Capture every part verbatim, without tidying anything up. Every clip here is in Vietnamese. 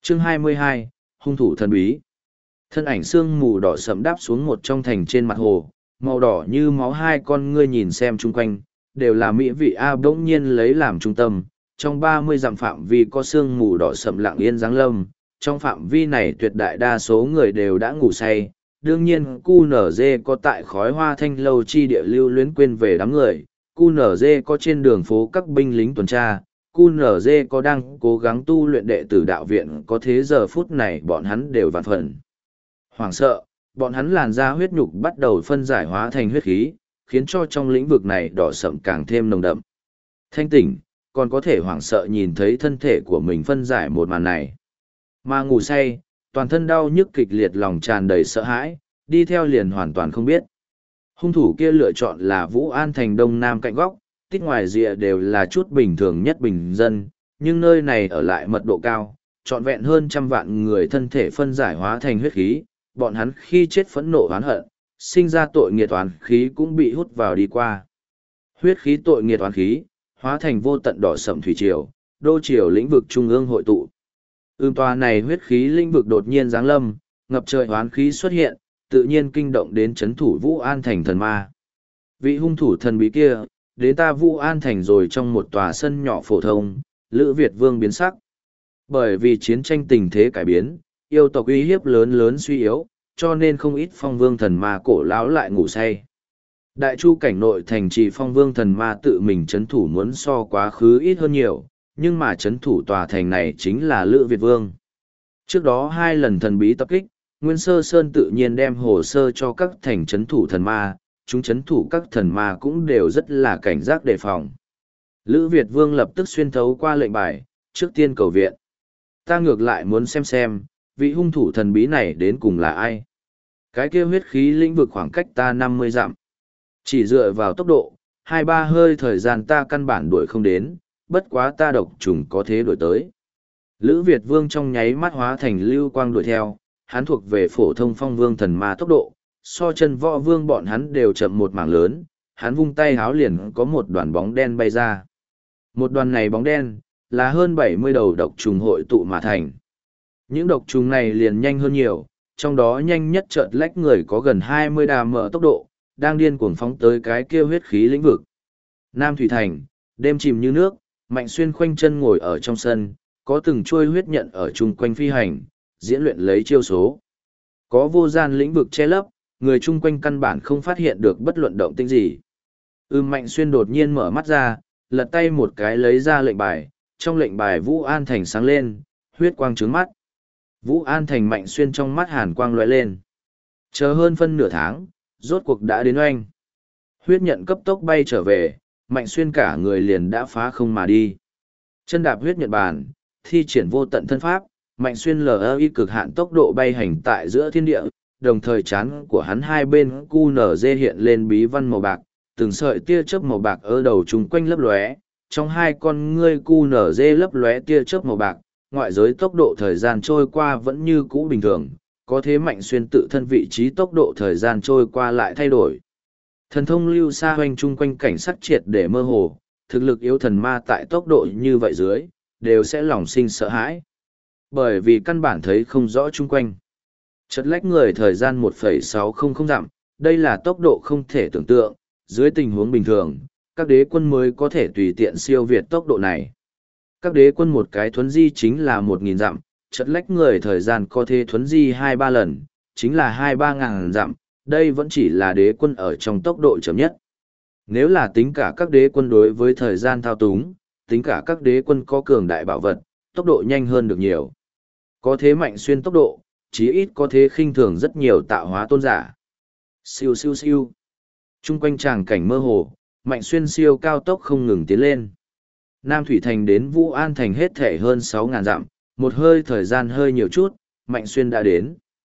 Chương hai mươi hai, hung thủ thần bí. Thân ảnh sương mù đỏ sẫm đáp xuống một trong thành trên mặt hồ, màu đỏ như máu, hai con ngươi nhìn xem chung quanh, đều là mỹ vị A bỗng nhiên lấy làm trung tâm. Trong ba mươi dặm phạm vi có sương mù đỏ sẫm lặng yên giáng lâm, trong phạm vi này tuyệt đại đa số người đều đã ngủ say. Đương nhiên cu nở dê có tại khói hoa thanh lâu chi địa lưu luyến quên về đám người, cu nở dê có trên đường phố các binh lính tuần tra, cu nở dê có đang cố gắng tu luyện đệ tử đạo viện, có thế giờ phút này bọn hắn đều vạn phần hoảng sợ, bọn hắn làn da huyết nhục bắt đầu phân giải hóa thành huyết khí, khiến cho trong lĩnh vực này đỏ sậm càng thêm nồng đậm. Thanh tỉnh, còn có thể hoảng sợ nhìn thấy thân thể của mình phân giải một màn này. Mà ngủ say, toàn thân đau nhức kịch liệt, lòng tràn đầy sợ hãi, đi theo liền hoàn toàn không biết. Hung thủ kia lựa chọn là Vũ An thành đông nam cạnh góc, tích ngoài rìa đều là chút bình thường nhất bình dân, nhưng nơi này ở lại mật độ cao, trọn vẹn hơn trăm vạn người thân thể phân giải hóa thành huyết khí, bọn hắn khi chết phẫn nộ oán hận, sinh ra tội nghiệt oán khí cũng bị hút vào đi qua. Huyết khí tội nghiệt oán khí, hóa thành vô tận đỏ sẫm thủy triều, đô triều lĩnh vực trung ương hội tụ. Ưm tòa này huyết khí lĩnh vực đột nhiên giáng lâm, ngập trời oán khí xuất hiện, tự nhiên kinh động đến chấn thủ Vũ An thành thần ma. Vị hung thủ thần bí kia, đến ta Vũ An thành rồi trong một tòa sân nhỏ phổ thông, Lữ Việt Vương biến sắc. Bởi vì chiến tranh tình thế cải biến, yêu tộc uy hiếp lớn lớn suy yếu, cho nên không ít phong vương thần ma cổ lão lại ngủ say. Đại chu cảnh nội thành trì phong vương thần ma tự mình chấn thủ muốn so quá khứ ít hơn nhiều, nhưng mà chấn thủ tòa thành này chính là Lữ Việt Vương. Trước đó hai lần thần bí tập kích, Nguyên Sơ Sơn tự nhiên đem hồ sơ cho các thành chấn thủ thần ma, chúng chấn thủ các thần ma cũng đều rất là cảnh giác đề phòng. Lữ Việt Vương lập tức xuyên thấu qua lệnh bài, trước tiên cầu viện. Ta ngược lại muốn xem xem, vị hung thủ thần bí này đến cùng là ai? Cái kia huyết khí lĩnh vực khoảng cách ta năm mươi dặm. Chỉ dựa vào tốc độ, hai ba hơi thời gian ta căn bản đuổi không đến, bất quá ta độc trùng có thế đuổi tới. Lữ Việt Vương trong nháy mắt hóa thành lưu quang đuổi theo, hắn thuộc về phổ thông phong vương thần ma tốc độ, so chân võ vương bọn hắn đều chậm một mảng lớn, hắn vung tay háo liền có một đoàn bóng đen bay ra. Một đoàn này bóng đen, là hơn bảy mươi đầu độc trùng hội tụ mà thành. Những độc trùng này liền nhanh hơn nhiều, trong đó nhanh nhất chợt lách người có gần hai mươi đà mở tốc độ, đang điên cuồng phóng tới cái kia huyết khí lĩnh vực. Nam Thủy Thành, đêm chìm như nước, Mạnh Xuyên khoanh chân ngồi ở trong sân, có từng chuôi huyết nhận ở chung quanh phi hành, diễn luyện lấy chiêu số. Có vô gian lĩnh vực che lấp, người chung quanh căn bản không phát hiện được bất luận động tĩnh gì. Ưm Mạnh Xuyên đột nhiên mở mắt ra, lật tay một cái lấy ra lệnh bài, trong lệnh bài Vũ An Thành sáng lên, huyết quang trướng mắt. Vũ An Thành Mạnh Xuyên trong mắt hàn quang lóe lên. Chờ hơn phân nửa tháng, rốt cuộc đã đến oanh. Huyết nhận cấp tốc bay trở về, Mạnh Xuyên cả người liền đã phá không mà đi. Chân đạp huyết nhận bàn, thi triển vô tận thân pháp, Mạnh Xuyên lờ y cực hạn tốc độ bay hành tại giữa thiên địa, đồng thời chán của hắn hai bên cu nở dê hiện lên bí văn màu bạc, từng sợi tia chớp màu bạc ở đầu chung quanh lấp lóe, trong hai con ngươi cu nở dê lấp lóe tia chớp màu bạc, ngoại giới tốc độ thời gian trôi qua vẫn như cũ bình thường, có thế Mạnh Xuyên tự thân vị trí tốc độ thời gian trôi qua lại thay đổi. Thần thông lưu xa hoành chung quanh cảnh sắc triệt để mơ hồ, thực lực yếu thần ma tại tốc độ như vậy dưới, đều sẽ lòng sinh sợ hãi. Bởi vì căn bản thấy không rõ chung quanh. Chật lách người thời gian một phẩy sáu không không dặm, đây là tốc độ không thể tưởng tượng, dưới tình huống bình thường, các đế quân mới có thể tùy tiện siêu việt tốc độ này. Các đế quân một cái thuấn di chính là một nghìn dặm, chật lách người thời gian có thể thuấn di hai ba lần, chính là hai ba ngàn dặm, đây vẫn chỉ là đế quân ở trong tốc độ chậm nhất. Nếu là tính cả các đế quân đối với thời gian thao túng, tính cả các đế quân có cường đại bảo vật, tốc độ nhanh hơn được nhiều. Có thế Mạnh Xuyên tốc độ, chí ít có thế khinh thường rất nhiều tạo hóa tôn giả. Siêu siêu siêu. Trung quanh tràng cảnh mơ hồ, Mạnh Xuyên siêu cao tốc không ngừng tiến lên. Nam Thủy Thành đến Vũ An Thành hết thể hơn sáu ngàn dặm, một hơi thời gian hơi nhiều chút, Mạnh Xuyên đã đến.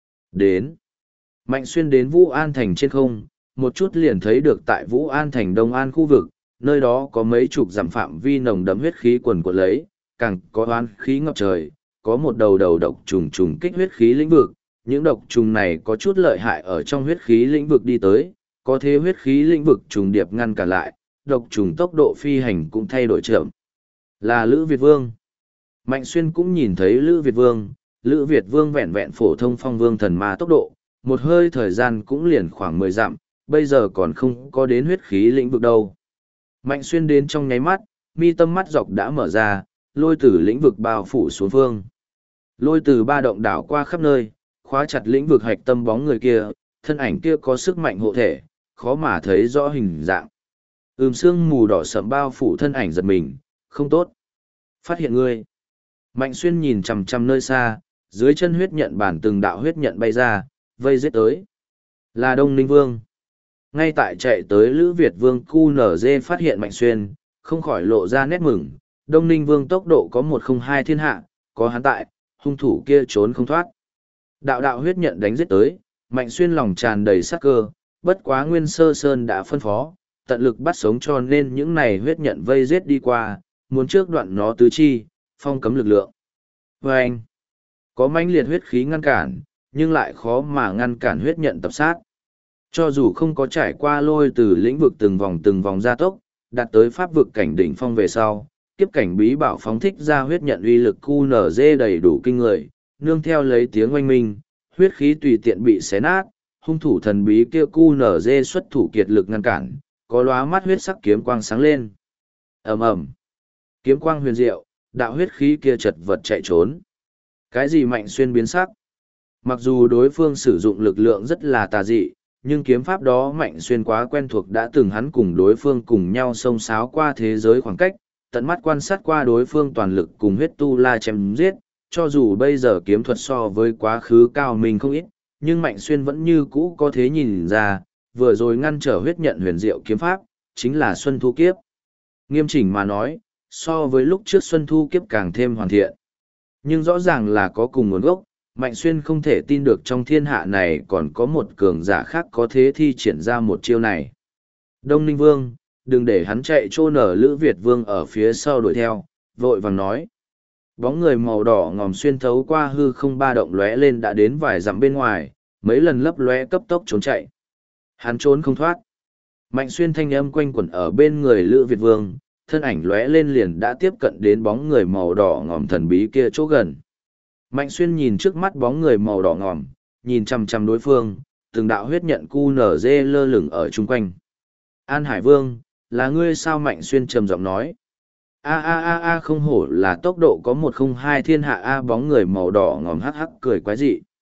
Đến. Mạnh Xuyên đến Vũ An Thành trên không, một chút liền thấy được tại Vũ An Thành Đông An khu vực, nơi đó có mấy chục dặm phạm vi nồng đậm huyết khí quần quật lấy, càng có oan khí ngập trời, có một đầu đầu độc trùng trùng kích huyết khí lĩnh vực, những độc trùng này có chút lợi hại ở trong huyết khí lĩnh vực đi tới, có thế huyết khí lĩnh vực trùng điệp ngăn cản lại, độc trùng tốc độ phi hành cũng thay đổi chậm. Là Lữ Việt Vương. Mạnh Xuyên cũng nhìn thấy Lữ Việt Vương, Lữ Việt Vương vẹn vẹn phổ thông phong vương thần ma tốc độ, một hơi thời gian cũng liền khoảng mười dặm, bây giờ còn không có đến huyết khí lĩnh vực đâu. Mạnh Xuyên đến trong nháy mắt, mi tâm mắt dọc đã mở ra, lôi tử lĩnh vực bao phủ xuống phương. Lôi từ ba động đảo qua khắp nơi, khóa chặt lĩnh vực hạch tâm bóng người kia, thân ảnh kia có sức mạnh hộ thể, khó mà thấy rõ hình dạng. Ừm sương mù đỏ sẫm bao phủ thân ảnh giật mình, không tốt. Phát hiện ngươi. Mạnh Xuyên nhìn chằm chằm nơi xa, dưới chân huyết nhận bản từng đạo huyết nhận bay ra, vây giết tới. Là Đông Ninh Vương. Ngay tại chạy tới Lữ Việt Vương Cu Nở Dê phát hiện Mạnh Xuyên, không khỏi lộ ra nét mừng. Đông Ninh Vương tốc độ có một không hai thiên hạ, có hắn tại, hung thủ kia trốn không thoát. Đạo đạo huyết nhận đánh giết tới, Mạnh Xuyên lòng tràn đầy sát cơ, bất quá Nguyên Sơ Sơn đã phân phó, tận lực bắt sống cho nên những này huyết nhận vây giết đi qua, muốn trước đoạn nó tứ chi, phong cấm lực lượng. Và anh, có mãnh liệt huyết khí ngăn cản, nhưng lại khó mà ngăn cản huyết nhận tập sát. Cho dù không có trải qua lôi từ lĩnh vực từng vòng từng vòng gia tốc, đạt tới pháp vực cảnh đỉnh phong về sau, kiếp cảnh bí bảo phóng thích ra huyết nhận uy lực cu nở dê đầy đủ kinh người, nương theo lấy tiếng oanh minh, huyết khí tùy tiện bị xé nát, hung thủ thần bí kia cu nở dê xuất thủ kiệt lực ngăn cản, có lóa mắt huyết sắc kiếm quang sáng lên. Ầm ầm, kiếm quang huyền diệu, đạo huyết khí kia chật vật chạy trốn. Cái gì Mạnh Xuyên biến sắc? Mặc dù đối phương sử dụng lực lượng rất là tà dị, nhưng kiếm pháp đó Mạnh Xuyên quá quen thuộc, đã từng hắn cùng đối phương cùng nhau xông xáo qua thế giới khoảng cách, tận mắt quan sát qua đối phương toàn lực cùng huyết tu la chém giết, cho dù bây giờ kiếm thuật so với quá khứ cao mình không ít, nhưng Mạnh Xuyên vẫn như cũ có thể nhìn ra, vừa rồi ngăn trở huyết nhận huyền diệu kiếm pháp, chính là Xuân Thu Kiếp. Nghiêm chỉnh mà nói, so với lúc trước Xuân Thu Kiếp càng thêm hoàn thiện. Nhưng rõ ràng là có cùng nguồn gốc, Mạnh Xuyên không thể tin được trong thiên hạ này còn có một cường giả khác có thế thi triển ra một chiêu này. Đông Ninh Vương, đừng để hắn chạy trô nở. Lữ Việt Vương ở phía sau đuổi theo, vội vàng nói. Bóng người màu đỏ ngòm xuyên thấu qua hư không ba động lóe lên đã đến vài dặm bên ngoài, mấy lần lấp lóe cấp tốc trốn chạy. Hắn trốn không thoát. Mạnh Xuyên thanh âm quanh quẩn ở bên người Lữ Việt Vương, thân ảnh lóe lên liền đã tiếp cận đến bóng người màu đỏ ngòm thần bí kia chỗ gần. Mạnh Xuyên nhìn trước mắt bóng người màu đỏ ngòm, nhìn chằm chằm đối phương, từng đạo huyết nhận cu nở dê lơ lửng ở chung quanh. An Hải Vương, là ngươi sao? Mạnh Xuyên trầm giọng nói. A a a a, không hổ là tốc độ có một không hai thiên hạ. A, bóng người màu đỏ ngòm hắc hắc cười quái dị.